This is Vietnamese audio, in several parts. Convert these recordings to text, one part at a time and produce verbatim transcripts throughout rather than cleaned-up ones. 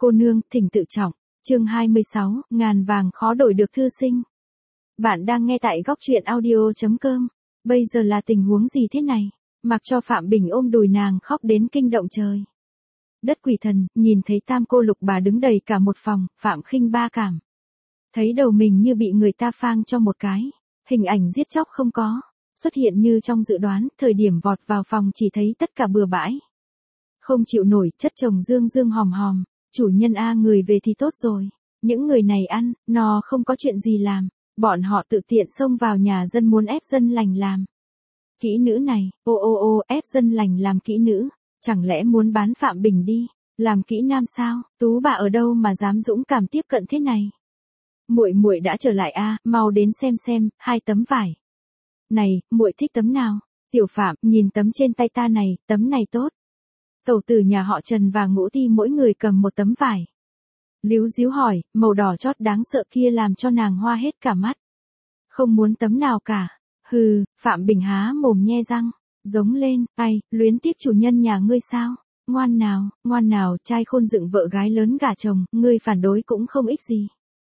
Cô nương, thỉnh tự trọng. Chương hai mươi sáu, ngàn vàng khó đổi được thư sinh. Bạn đang nghe tại góc truyện audio chấm com. Bây giờ là tình huống gì thế này? Mặc cho Phạm Bình ôm đùi nàng khóc đến kinh động trời đất quỷ thần, nhìn thấy tam cô lục bà đứng đầy cả một phòng, Phạm Khinh Ba cảm thấy đầu mình như bị người ta phang cho một cái. Hình ảnh giết chóc không có xuất hiện như trong dự đoán, thời điểm vọt vào phòng chỉ thấy tất cả bừa bãi. Không chịu nổi, chất chồng dương dương hòm hòm, chủ nhân a người về thì tốt rồi. Những người này ăn, no không có chuyện gì làm, bọn họ tự tiện xông vào nhà dân muốn ép dân lành làm. Kỹ nữ này, ô ô ô, ép dân lành làm kỹ nữ, chẳng lẽ muốn bán Phạm Bình đi, làm kỹ nam sao? Tú bà ở đâu mà dám dũng cảm tiếp cận thế này? Muội muội đã trở lại a, mau đến xem xem, hai tấm vải. Này, muội thích tấm nào? Tiểu Phạm, nhìn tấm trên tay ta này, tấm này tốt. Tẩu tử nhà họ Trần và Ngũ Ti mỗi người cầm một tấm vải. Líu díu hỏi, màu đỏ chót đáng sợ kia làm cho nàng hoa hết cả mắt. Không muốn tấm nào cả. Hừ, Phạm Bình há mồm nhe răng, giống lên, ai, luyến tiếc chủ nhân nhà ngươi sao? Ngoan nào, ngoan nào, trai khôn dựng vợ gái lớn gả chồng, ngươi phản đối cũng không ích gì.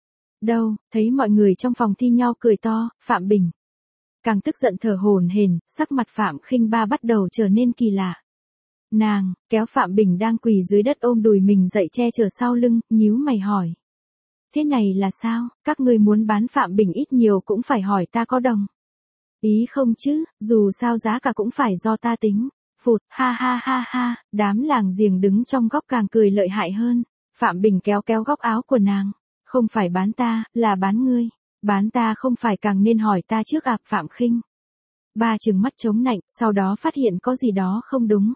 Đâu, thấy mọi người trong phòng thi nhau cười to, Phạm Bình càng tức giận thở hổn hển, sắc mặt Phạm Khinh Ba bắt đầu trở nên kỳ lạ. Nàng kéo Phạm Bình đang quỳ dưới đất ôm đùi mình dậy che chở sau lưng, nhíu mày hỏi. Thế này là sao, các ngươi muốn bán Phạm Bình ít nhiều cũng phải hỏi ta có đồng ý không chứ, dù sao giá cả cũng phải do ta tính. Phụt, ha ha ha ha, đám làng giềng đứng trong góc càng cười lợi hại hơn. Phạm Bình kéo kéo góc áo của nàng. Không phải bán ta, là bán ngươi. Bán ta không phải càng nên hỏi ta trước ạ, Phạm Khinh Ba trừng mắt chống nạnh, sau đó phát hiện có gì đó không đúng.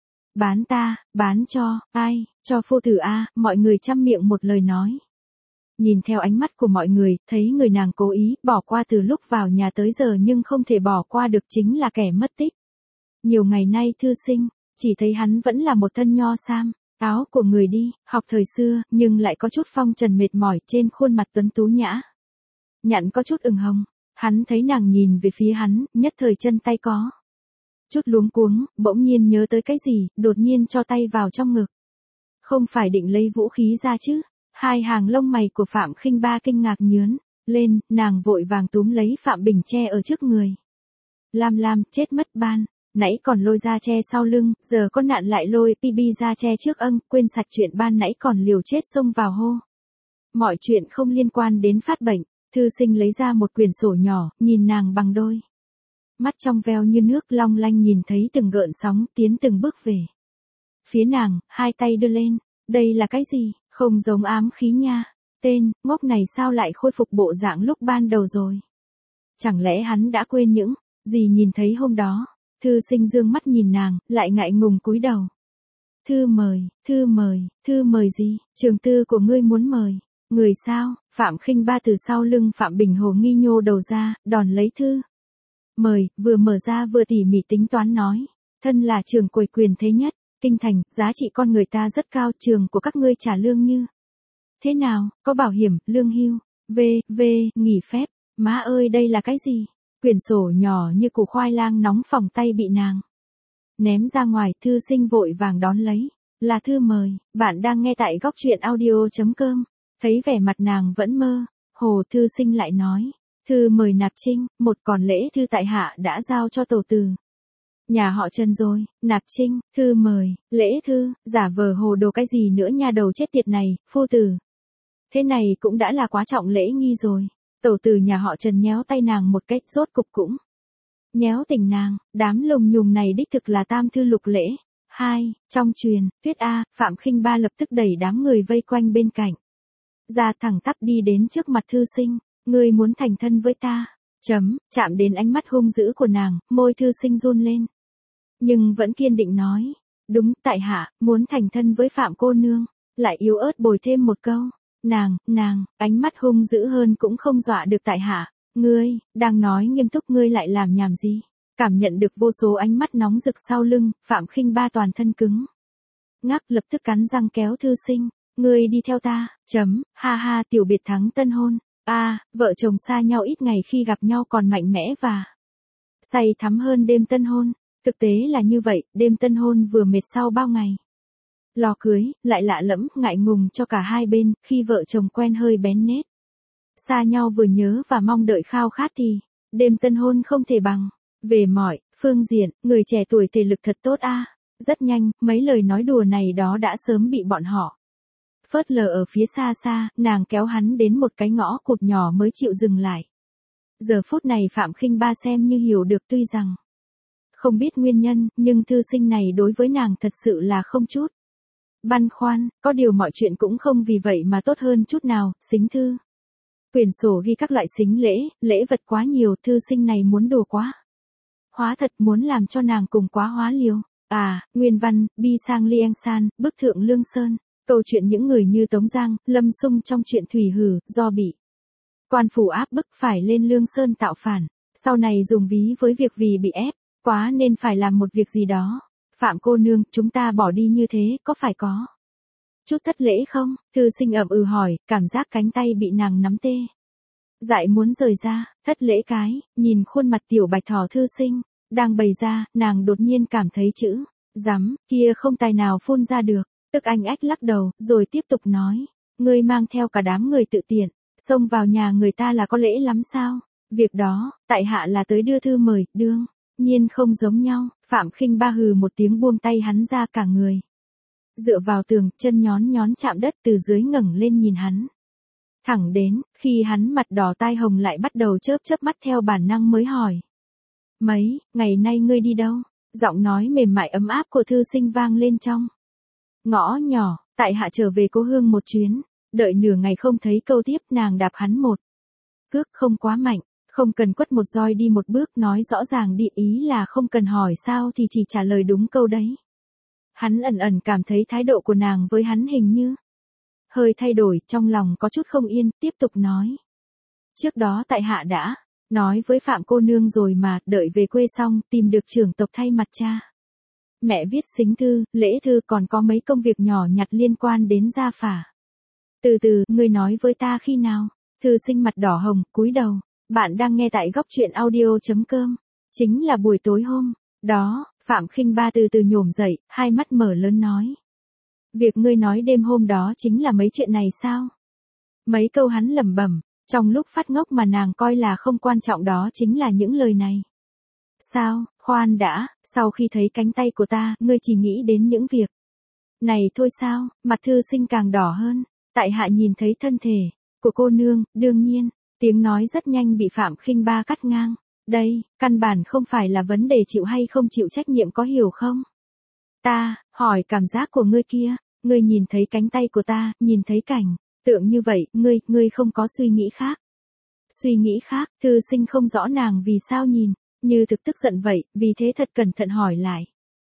Bán ta, bán cho, ai, cho phu tử a, mọi người chăm miệng một lời nói. Nhìn theo ánh mắt của mọi người, thấy người nàng cố ý, bỏ qua từ lúc vào nhà tới giờ nhưng không thể bỏ qua được chính là kẻ mất tích. Nhiều ngày nay thư sinh, chỉ thấy hắn vẫn là một thân nho sam, áo của người đi, học thời xưa, nhưng lại có chút phong trần mệt mỏi trên khuôn mặt tuấn tú nhã. Nhặn có chút ửng hồng, hắn thấy nàng nhìn về phía hắn, nhất thời chân tay có chút luống cuống, bỗng nhiên nhớ tới cái gì, đột nhiên cho tay vào trong ngực. Không phải định lấy vũ khí ra chứ? Hai hàng lông mày của Phạm Khinh Ba kinh ngạc nhướn lên, nàng vội vàng túm lấy Phạm Bình che ở trước người. Lam Lam, chết mất ban, nãy còn lôi ra che sau lưng, giờ có nạn lại lôi pi bi ra che trước âng, quên sạch chuyện ban nãy còn liều chết xông vào hô. Mọi chuyện không liên quan đến phát bệnh, thư sinh lấy ra một quyển sổ nhỏ, nhìn nàng bằng đôi mắt trong veo như nước long lanh nhìn thấy từng gợn sóng tiến từng bước về phía nàng, hai tay đưa lên. Đây là cái gì? Không giống ám khí nha. Tên, ngốc này sao lại khôi phục bộ dạng lúc ban đầu rồi? Chẳng lẽ hắn đã quên những gì nhìn thấy hôm đó? Thư sinh dương mắt nhìn nàng, lại ngại ngùng cúi đầu. Thư mời, thư mời, thư mời gì? Trường tư của ngươi muốn mời. Người sao? Phạm Khinh Ba từ sau lưng Phạm Bình hồ nghi nhô đầu ra, đòn lấy thư mời, vừa mở ra vừa tỉ mỉ tính toán nói. Thân là trường quầy quyền thế nhất Kinh thành, giá trị con người ta rất cao, trường của các ngươi trả lương như thế nào, có bảo hiểm, lương hưu, v, v, nghỉ phép, má ơi đây là cái gì? Quyển sổ nhỏ như củ khoai lang nóng phỏng tay bị nàng ném ra ngoài, thư sinh vội vàng đón lấy, là thư mời, bạn đang nghe tại góc truyện audio chấm com, thấy vẻ mặt nàng vẫn mơ, hồ thư sinh lại nói, thư mời nạp trinh, một còn lễ thư tại hạ đã giao cho tổ từ nhà họ Trần rồi, nạp trinh, thư mời, lễ thư, giả vờ hồ đồ cái gì nữa nha đầu chết tiệt này, phu tử. Thế này cũng đã là quá trọng lễ nghi rồi. Tổ từ nhà họ Trần nhéo tay nàng một cách rốt cục cũng nhéo tỉnh nàng, đám lùng nhùng này đích thực là tam thư lục lễ. Hai, trong truyền, thuyết A, Phạm Khinh Ba lập tức đẩy đám người vây quanh bên cạnh. Ra thẳng tắp đi đến trước mặt thư sinh, ngươi muốn thành thân với ta. Chấm, chạm đến ánh mắt hung dữ của nàng, môi thư sinh run lên. Nhưng vẫn kiên định nói, đúng, tại hạ, muốn thành thân với Phạm cô nương, lại yếu ớt bồi thêm một câu, nàng, nàng, ánh mắt hung dữ hơn cũng không dọa được tại hạ, ngươi, đang nói nghiêm túc ngươi lại làm nhảm gì, cảm nhận được vô số ánh mắt nóng rực sau lưng, Phạm Khinh Ba toàn thân cứng ngắc lập tức cắn răng kéo thư sinh, ngươi đi theo ta, chấm, ha ha tiểu biệt thắng tân hôn, a à, vợ chồng xa nhau ít ngày khi gặp nhau còn mạnh mẽ và say thắm hơn đêm tân hôn. Thực tế là như vậy, đêm tân hôn vừa mệt sau bao ngày lo cưới, lại lạ lẫm, ngại ngùng cho cả hai bên, khi vợ chồng quen hơi bén nết. Xa nhau vừa nhớ và mong đợi khao khát thì, đêm tân hôn không thể bằng. Về mọi phương diện, người trẻ tuổi thể lực thật tốt a. Rất nhanh, mấy lời nói đùa này đó đã sớm bị bọn họ phớt lờ ở phía xa xa, nàng kéo hắn đến một cái ngõ cụt nhỏ mới chịu dừng lại. Giờ phút này Phạm Khinh Ba xem như hiểu được, tuy rằng không biết nguyên nhân, nhưng thư sinh này đối với nàng thật sự là không chút băn khoăn, có điều mọi chuyện cũng không vì vậy mà tốt hơn chút nào. Xính thư, quyển sổ ghi các loại xính lễ, lễ vật quá nhiều, thư sinh này muốn đùa quá hóa thật, muốn làm cho nàng cùng quá hóa liều. À, nguyên văn, bi sang lieng san, bức thượng lương sơn. Câu chuyện những người như Tống Giang, Lâm Sung trong chuyện Thủy Hử, do bị quan phủ áp bức phải lên lương sơn tạo phản. Sau này dùng ví với việc vì bị ép quá nên phải làm một việc gì đó. Phạm cô nương, chúng ta bỏ đi như thế, có phải có chút thất lễ không? Thư sinh ậm ừ hỏi, cảm giác cánh tay bị nàng nắm tê dại muốn rời ra. Thất lễ cái, nhìn khuôn mặt tiểu bạch thỏ thư sinh đang bày ra, nàng đột nhiên cảm thấy chữ dám kia không tài nào phun ra được. Tức anh ách lắc đầu, rồi tiếp tục nói, ngươi mang theo cả đám người tự tiện, xông vào nhà người ta là có lễ lắm sao? Việc đó, tại hạ là tới đưa thư mời, đương nhiên không giống nhau. Phạm Khinh Ba hừ một tiếng buông tay hắn ra, cả người dựa vào tường, chân nhón nhón chạm đất, từ dưới ngẩng lên nhìn hắn thẳng đến khi hắn mặt đỏ tai hồng lại bắt đầu chớp chớp mắt, theo bản năng mới hỏi, mấy ngày nay ngươi đi đâu? Giọng nói mềm mại ấm áp của thư sinh vang lên trong ngõ nhỏ. Tại hạ trở về cố hương một chuyến. Đợi nửa ngày không thấy câu tiếp, nàng đạp hắn một cước không quá mạnh, không cần quất một roi đi một bước, nói rõ ràng đi, ý là không cần hỏi sao thì chỉ trả lời đúng câu đấy. Hắn ẩn ẩn cảm thấy thái độ của nàng với hắn hình như hơi thay đổi, trong lòng có chút không yên, tiếp tục nói, trước đó tại hạ đã nói với Phạm cô nương rồi mà, đợi về quê xong, tìm được trưởng tộc thay mặt cha mẹ viết xính thư, lễ thư, còn có mấy công việc nhỏ nhặt liên quan đến gia phả. Từ từ, ngươi nói với ta khi nào? Thư sinh mặt đỏ hồng, cúi đầu. Bạn đang nghe tại góc truyện audio chấm com. Chính là buổi tối hôm đó. Phạm Khinh Ba từ từ nhổm dậy, hai mắt mở lớn nói, việc ngươi nói đêm hôm đó chính là mấy chuyện này sao? Mấy câu hắn lẩm bẩm trong lúc phát ngốc mà nàng coi là không quan trọng, đó chính là những lời này. Sao, khoan đã, sau khi thấy cánh tay của ta, ngươi chỉ nghĩ đến những việc này thôi sao? Mặt thư sinh càng đỏ hơn. Tại hạ nhìn thấy thân thể của cô nương, đương nhiên. Tiếng nói rất nhanh bị Phạm Khinh Ba cắt ngang. Đây, căn bản không phải là vấn đề chịu hay không chịu trách nhiệm, có hiểu không? Ta hỏi cảm giác của ngươi kia, ngươi nhìn thấy cánh tay của ta, nhìn thấy cảnh tượng như vậy, ngươi, ngươi không có suy nghĩ khác. Suy nghĩ khác? Thư sinh không rõ nàng vì sao nhìn như thực tức giận vậy, vì thế thật cẩn thận hỏi lại.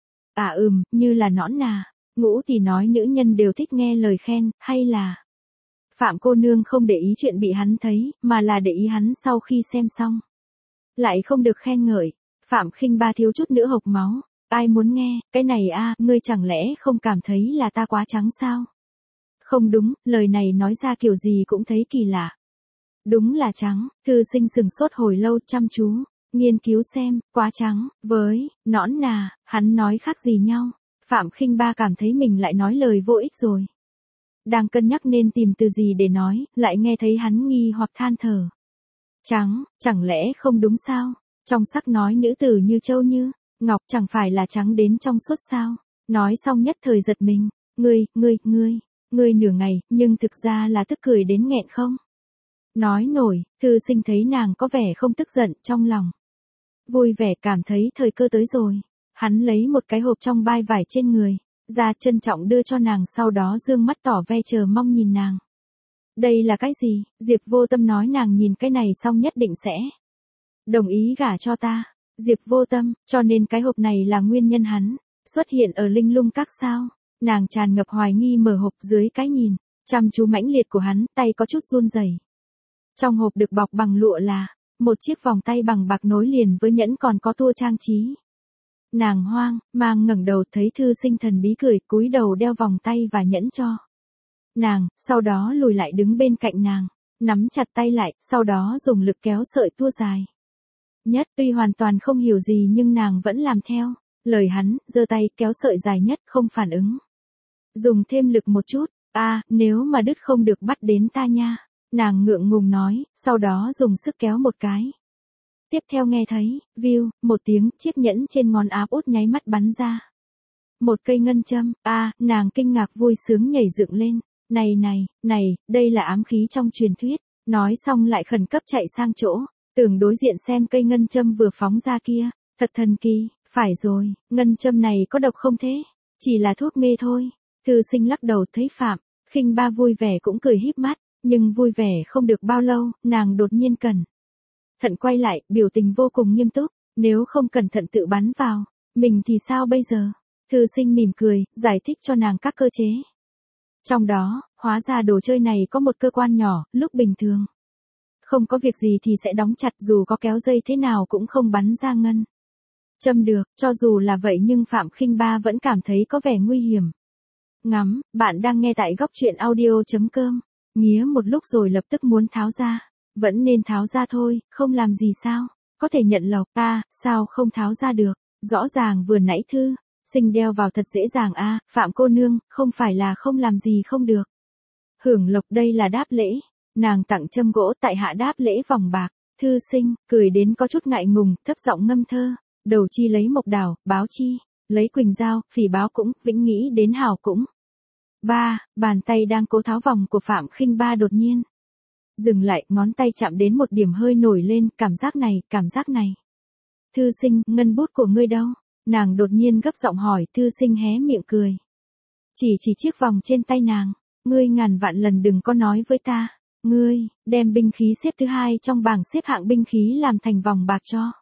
À ừm, như là nõn nà. Ngũ thì nói nữ nhân đều thích nghe lời khen, hay là Phạm cô nương không để ý chuyện bị hắn thấy, mà là để ý hắn sau khi xem xong lại không được khen ngợi. Phạm Khinh Ba thiếu chút nữa hộc máu. Ai muốn nghe, cái này a, ngươi chẳng lẽ không cảm thấy là ta quá trắng sao? Không đúng, lời này nói ra kiểu gì cũng thấy kỳ lạ. Đúng là trắng. Thư sinh sừng sốt hồi lâu, chăm chú nghiên cứu xem, quá trắng với nõn nà, hắn nói khác gì nhau. Phạm Khinh Ba cảm thấy mình lại nói lời vô ích rồi. Đang cân nhắc nên tìm từ gì để nói, lại nghe thấy hắn nghi hoặc than thở. Trắng, chẳng lẽ không đúng sao? Trong sắc nói nữ tử như châu như ngọc, chẳng phải là trắng đến trong suốt sao? Nói xong nhất thời giật mình. Ngươi, ngươi, ngươi, ngươi nửa ngày, nhưng thực ra là tức cười đến nghẹn không nói nổi. Thư sinh thấy nàng có vẻ không tức giận, trong lòng vui vẻ, cảm thấy thời cơ tới rồi. Hắn lấy một cái hộp trong vai vải trên người ra, trân trọng đưa cho nàng, sau đó dương mắt tỏ ve chờ mong nhìn nàng. Đây là cái gì? Diệp Vô Tâm nói nàng nhìn cái này xong nhất định sẽ đồng ý gả cho ta. Diệp Vô Tâm, cho nên cái hộp này là nguyên nhân hắn xuất hiện ở Linh Lung Các sao? Nàng tràn ngập hoài nghi mở hộp, dưới cái nhìn chăm chú mãnh liệt của hắn, tay có chút run rẩy. Trong hộp được bọc bằng lụa là một chiếc vòng tay bằng bạc nối liền với nhẫn, còn có tua trang trí. Nàng hoang mang ngẩng đầu, thấy thư sinh thần bí cười, cúi đầu đeo vòng tay và nhẫn cho nàng, sau đó lùi lại đứng bên cạnh nàng, nắm chặt tay lại, sau đó dùng lực kéo sợi tua dài nhất. Tuy hoàn toàn không hiểu gì nhưng nàng vẫn làm theo lời hắn, giơ tay kéo sợi dài nhất, không phản ứng Dùng thêm lực một chút, a à, nếu mà đứt không được bắt đến ta nha. Nàng ngượng ngùng nói, sau đó dùng sức kéo một cái. Tiếp theo nghe thấy, view, một tiếng, chiếc nhẫn trên ngón áp út nháy mắt bắn ra. Một cây ngân châm, a à, nàng kinh ngạc vui sướng nhảy dựng lên. Này này, này, đây là ám khí trong truyền thuyết. Nói xong lại khẩn cấp chạy sang chỗ, tưởng đối diện xem cây ngân châm vừa phóng ra kia. Thật thần kỳ, phải rồi, ngân châm này có độc không thế? Chỉ là thuốc mê thôi. Thư sinh lắc đầu thấy Phạm Khinh Ba vui vẻ cũng cười híp mắt, nhưng vui vẻ không được bao lâu, nàng đột nhiên cẩn thận quay lại, biểu tình vô cùng nghiêm túc, nếu không cẩn thận tự bắn vào, mình thì sao bây giờ? Thư sinh mỉm cười, giải thích cho nàng các cơ chế. Trong đó, hóa ra đồ chơi này có một cơ quan nhỏ, lúc bình thường không có việc gì thì sẽ đóng chặt, dù có kéo dây thế nào cũng không bắn ra ngân châm được, cho dù là vậy nhưng Phạm Khinh Ba vẫn cảm thấy có vẻ nguy hiểm. Ngắm, bạn đang nghe tại góc truyện audio.com. Nghía một lúc rồi lập tức muốn tháo ra. Vẫn nên tháo ra thôi, không làm gì sao. Có thể nhận lộc, a à, sao không tháo ra được. Rõ ràng vừa nãy Thư sinh đeo vào thật dễ dàng a à, Phạm cô nương, không phải là không làm gì không được. Hưởng lộc đây là đáp lễ. Nàng tặng châm gỗ, tại hạ đáp lễ vòng bạc. Thư sinh, cười đến có chút ngại ngùng, thấp giọng ngâm thơ. Đầu chi lấy mộc đào, báo chi lấy quỳnh giao, phỉ báo cũng, vĩnh nghĩ đến hào cũng. Ba, bàn tay đang cố tháo vòng của Phạm Khinh Ba đột nhiên dừng lại, ngón tay chạm đến một điểm hơi nổi lên, cảm giác này, cảm giác này. Thư sinh, ngân bút của ngươi đâu? Nàng đột nhiên gấp giọng hỏi, thư sinh hé miệng cười. Chỉ chỉ chiếc vòng trên tay nàng, ngươi ngàn vạn lần đừng có nói với ta, ngươi, đem binh khí xếp thứ hai trong bảng xếp hạng binh khí làm thành vòng bạc cho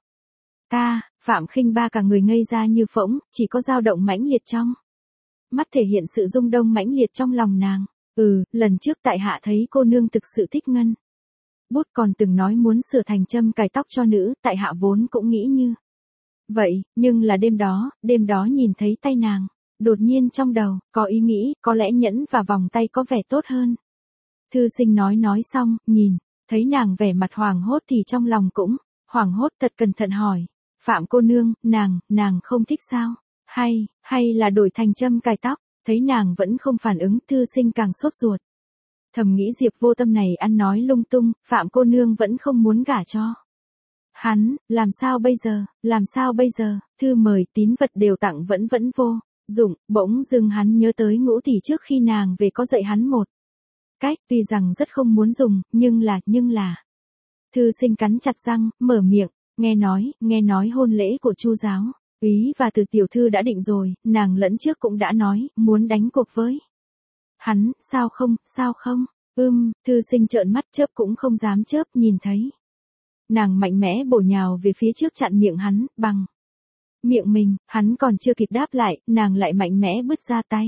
ta. Phạm Khinh Ba cả người ngây ra như phỗng, chỉ có dao động mãnh liệt trong mắt thể hiện sự rung động mãnh liệt trong lòng nàng. Ừ, lần trước tại hạ thấy cô nương thực sự thích ngân bút, còn từng nói muốn sửa thành châm cài tóc cho nữ, tại hạ vốn cũng nghĩ như vậy, nhưng là đêm đó, đêm đó nhìn thấy tay nàng, đột nhiên trong đầu có ý nghĩ, có lẽ nhẫn và vòng tay có vẻ tốt hơn. Thư sinh nói nói xong, nhìn thấy nàng vẻ mặt hoảng hốt thì trong lòng cũng hoảng hốt, thật cẩn thận hỏi. Phạm cô nương, nàng, nàng không thích sao? Hay, hay là đổi thành châm cài tóc? Thấy nàng vẫn không phản ứng, thư sinh càng sốt ruột. Thầm nghĩ Diệp Vô Tâm này ăn nói lung tung, Phạm cô nương vẫn không muốn gả cho hắn, làm sao bây giờ, làm sao bây giờ? Thư mời tín vật đều tặng vẫn vẫn vô dụng, bỗng dưng hắn nhớ tới Ngũ tỷ trước khi nàng về có dạy hắn một cách, tuy rằng rất không muốn dùng, nhưng là, nhưng là. Thư sinh cắn chặt răng, mở miệng. Nghe nói, nghe nói hôn lễ của Chu giáo, Úy và Từ tiểu thư đã định rồi, nàng lẫn trước cũng đã nói, muốn đánh cuộc với hắn, sao không, sao không? Ưm, thư sinh trợn mắt chớp cũng không dám chớp, nhìn thấy nàng mạnh mẽ bổ nhào về phía trước chặn miệng hắn, bằng miệng mình, hắn còn chưa kịp đáp lại, nàng lại mạnh mẽ bứt ra tay.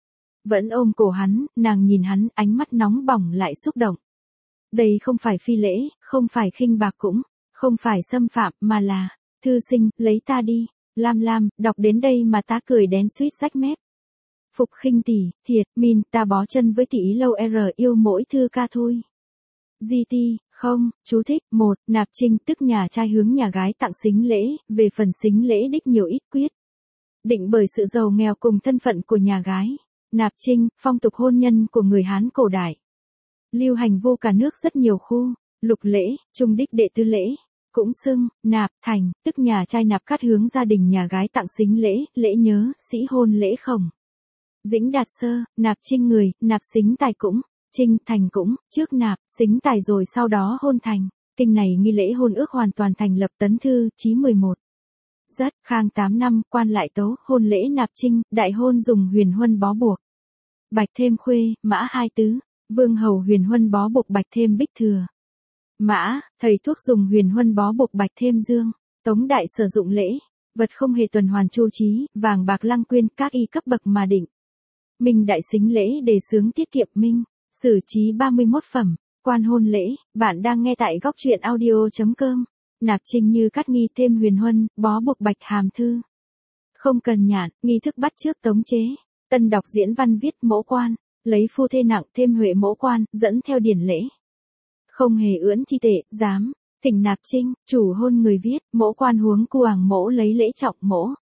Vẫn ôm cổ hắn, nàng nhìn hắn, ánh mắt nóng bỏng lại xúc động. Đây không phải phi lễ, không phải khinh bạc cũng không phải xâm phạm, mà là, thư sinh, lấy ta đi. Lam Lam, đọc đến đây mà ta cười đén suýt rách mép. Phục Khinh tỷ, thiệt, min, ta bó chân với tỷ lâu r yêu mỗi thư ca thôi. giê tê, không, chú thích, một, nạp trinh tức nhà trai hướng nhà gái tặng sính lễ, về phần sính lễ đích nhiều ít quyết định bởi sự giàu nghèo cùng thân phận của nhà gái. Nạp trinh, phong tục hôn nhân của người Hán cổ đại. Lưu hành vô cả nước rất nhiều khu, lục lễ, trung đích đệ tứ lễ. Cũng xưng, nạp, thành, tức nhà trai nạp cát hướng gia đình nhà gái tặng sính lễ, lễ nhớ, sĩ hôn lễ khổng. Dĩnh đạt sơ, nạp trinh người, nạp sính tài cũng, trinh thành cũng, trước nạp, sính tài rồi sau đó hôn thành. Kinh này nghi lễ hôn ước hoàn toàn thành lập tấn thư, chí mười một. Rất, khang tám năm, quan lại tố, hôn lễ nạp trinh, đại hôn dùng huyền huân bó buộc. Bạch thêm khuê, mã hai tứ, vương hầu huyền huân bó buộc bạch thêm bích thừa. Mã, thầy thuốc dùng huyền huân bó buộc bạch thêm dương, tống đại sử dụng lễ, vật không hề tuần hoàn chu trí, vàng bạc lăng quyên, các y cấp bậc mà định. Minh đại xính lễ đề xướng tiết kiệm minh, sử trí ba mươi mốt phẩm, quan hôn lễ, bạn đang nghe tại góc truyện audio.com. Nạp trinh như cắt nghi thêm huyền huân, bó buộc bạch hàm thư. Không cần nhạn, nghi thức bắt trước tống chế, tân đọc diễn văn viết mẫu quan, lấy phu thê nặng thêm huệ mẫu quan, dẫn theo điển lễ. Không hề ưỡn chi tệ, dám, thỉnh nạp trinh, chủ hôn người viết, mẫu quan huống cu ảng mẫu lấy lễ trọng mẫu,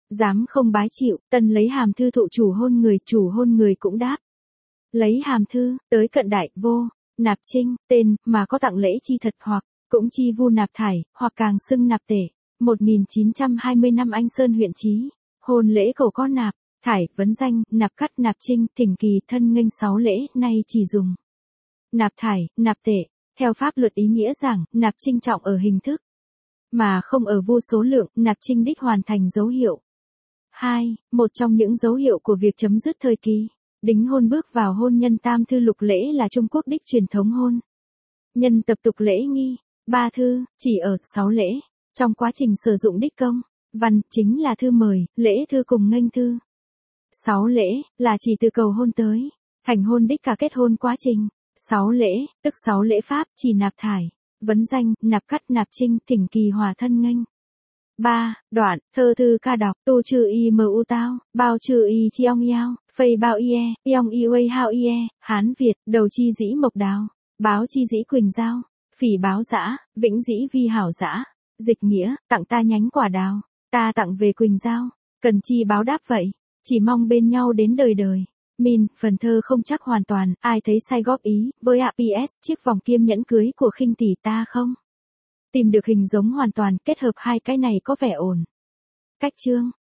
Dám không bái chịu, tân lấy hàm thư thụ chủ hôn người, chủ hôn người cũng đáp. Lấy hàm thư, tới cận đại, vô, nạp trinh, tên, mà có tặng lễ chi thật hoặc, cũng chi vu nạp thải, hoặc càng xưng nạp tể. một nghìn chín trăm hai mươi năm Anh Sơn huyện Chí, hôn lễ cầu có nạp, thải, vấn danh, nạp cắt, nạp trinh, thỉnh kỳ, thân nghênh sáu lễ, nay chỉ dùng. Nạp thải, nạp tể, theo pháp luật ý nghĩa rằng, nạp trinh trọng ở hình thức, mà không ở vu số lượng, nạp trinh đích hoàn thành dấu hiệu. hai. Một trong những dấu hiệu của việc chấm dứt thời kỳ đính hôn bước vào hôn nhân tam thư lục lễ là Trung Quốc đích truyền thống hôn nhân tập tục lễ nghi. Ba thư, chỉ ở sáu lễ. Trong quá trình sử dụng đích công, văn, chính là thư mời, lễ thư cùng nghênh thư. Sáu lễ, là chỉ từ cầu hôn tới thành hôn đích cả kết hôn quá trình. Sáu lễ, tức sáu lễ pháp, chỉ nạp thải, vấn danh, nạp cắt, nạp trinh, thỉnh kỳ, hòa thân nghênh. Ba. Đoạn, thơ thư ca đọc, tu chư y mờ u tao, bao chư y chi ong yao, phây bao ie, yong y wei hao ie, Hán Việt, đầu chi dĩ mộc đào, báo chi dĩ quỳnh giao, phỉ báo dã, vĩnh dĩ vi hảo dã. Dịch nghĩa, tặng ta nhánh quả đào, ta tặng về quỳnh giao, cần chi báo đáp vậy, chỉ mong bên nhau đến đời đời. Min, phần thơ không chắc hoàn toàn, ai thấy sai góp ý, với ạ pê ét, chiếc vòng kim nhẫn cưới của khinh tỷ ta không tìm được hình giống hoàn toàn, kết hợp hai cái này có vẻ ổn. Cách chương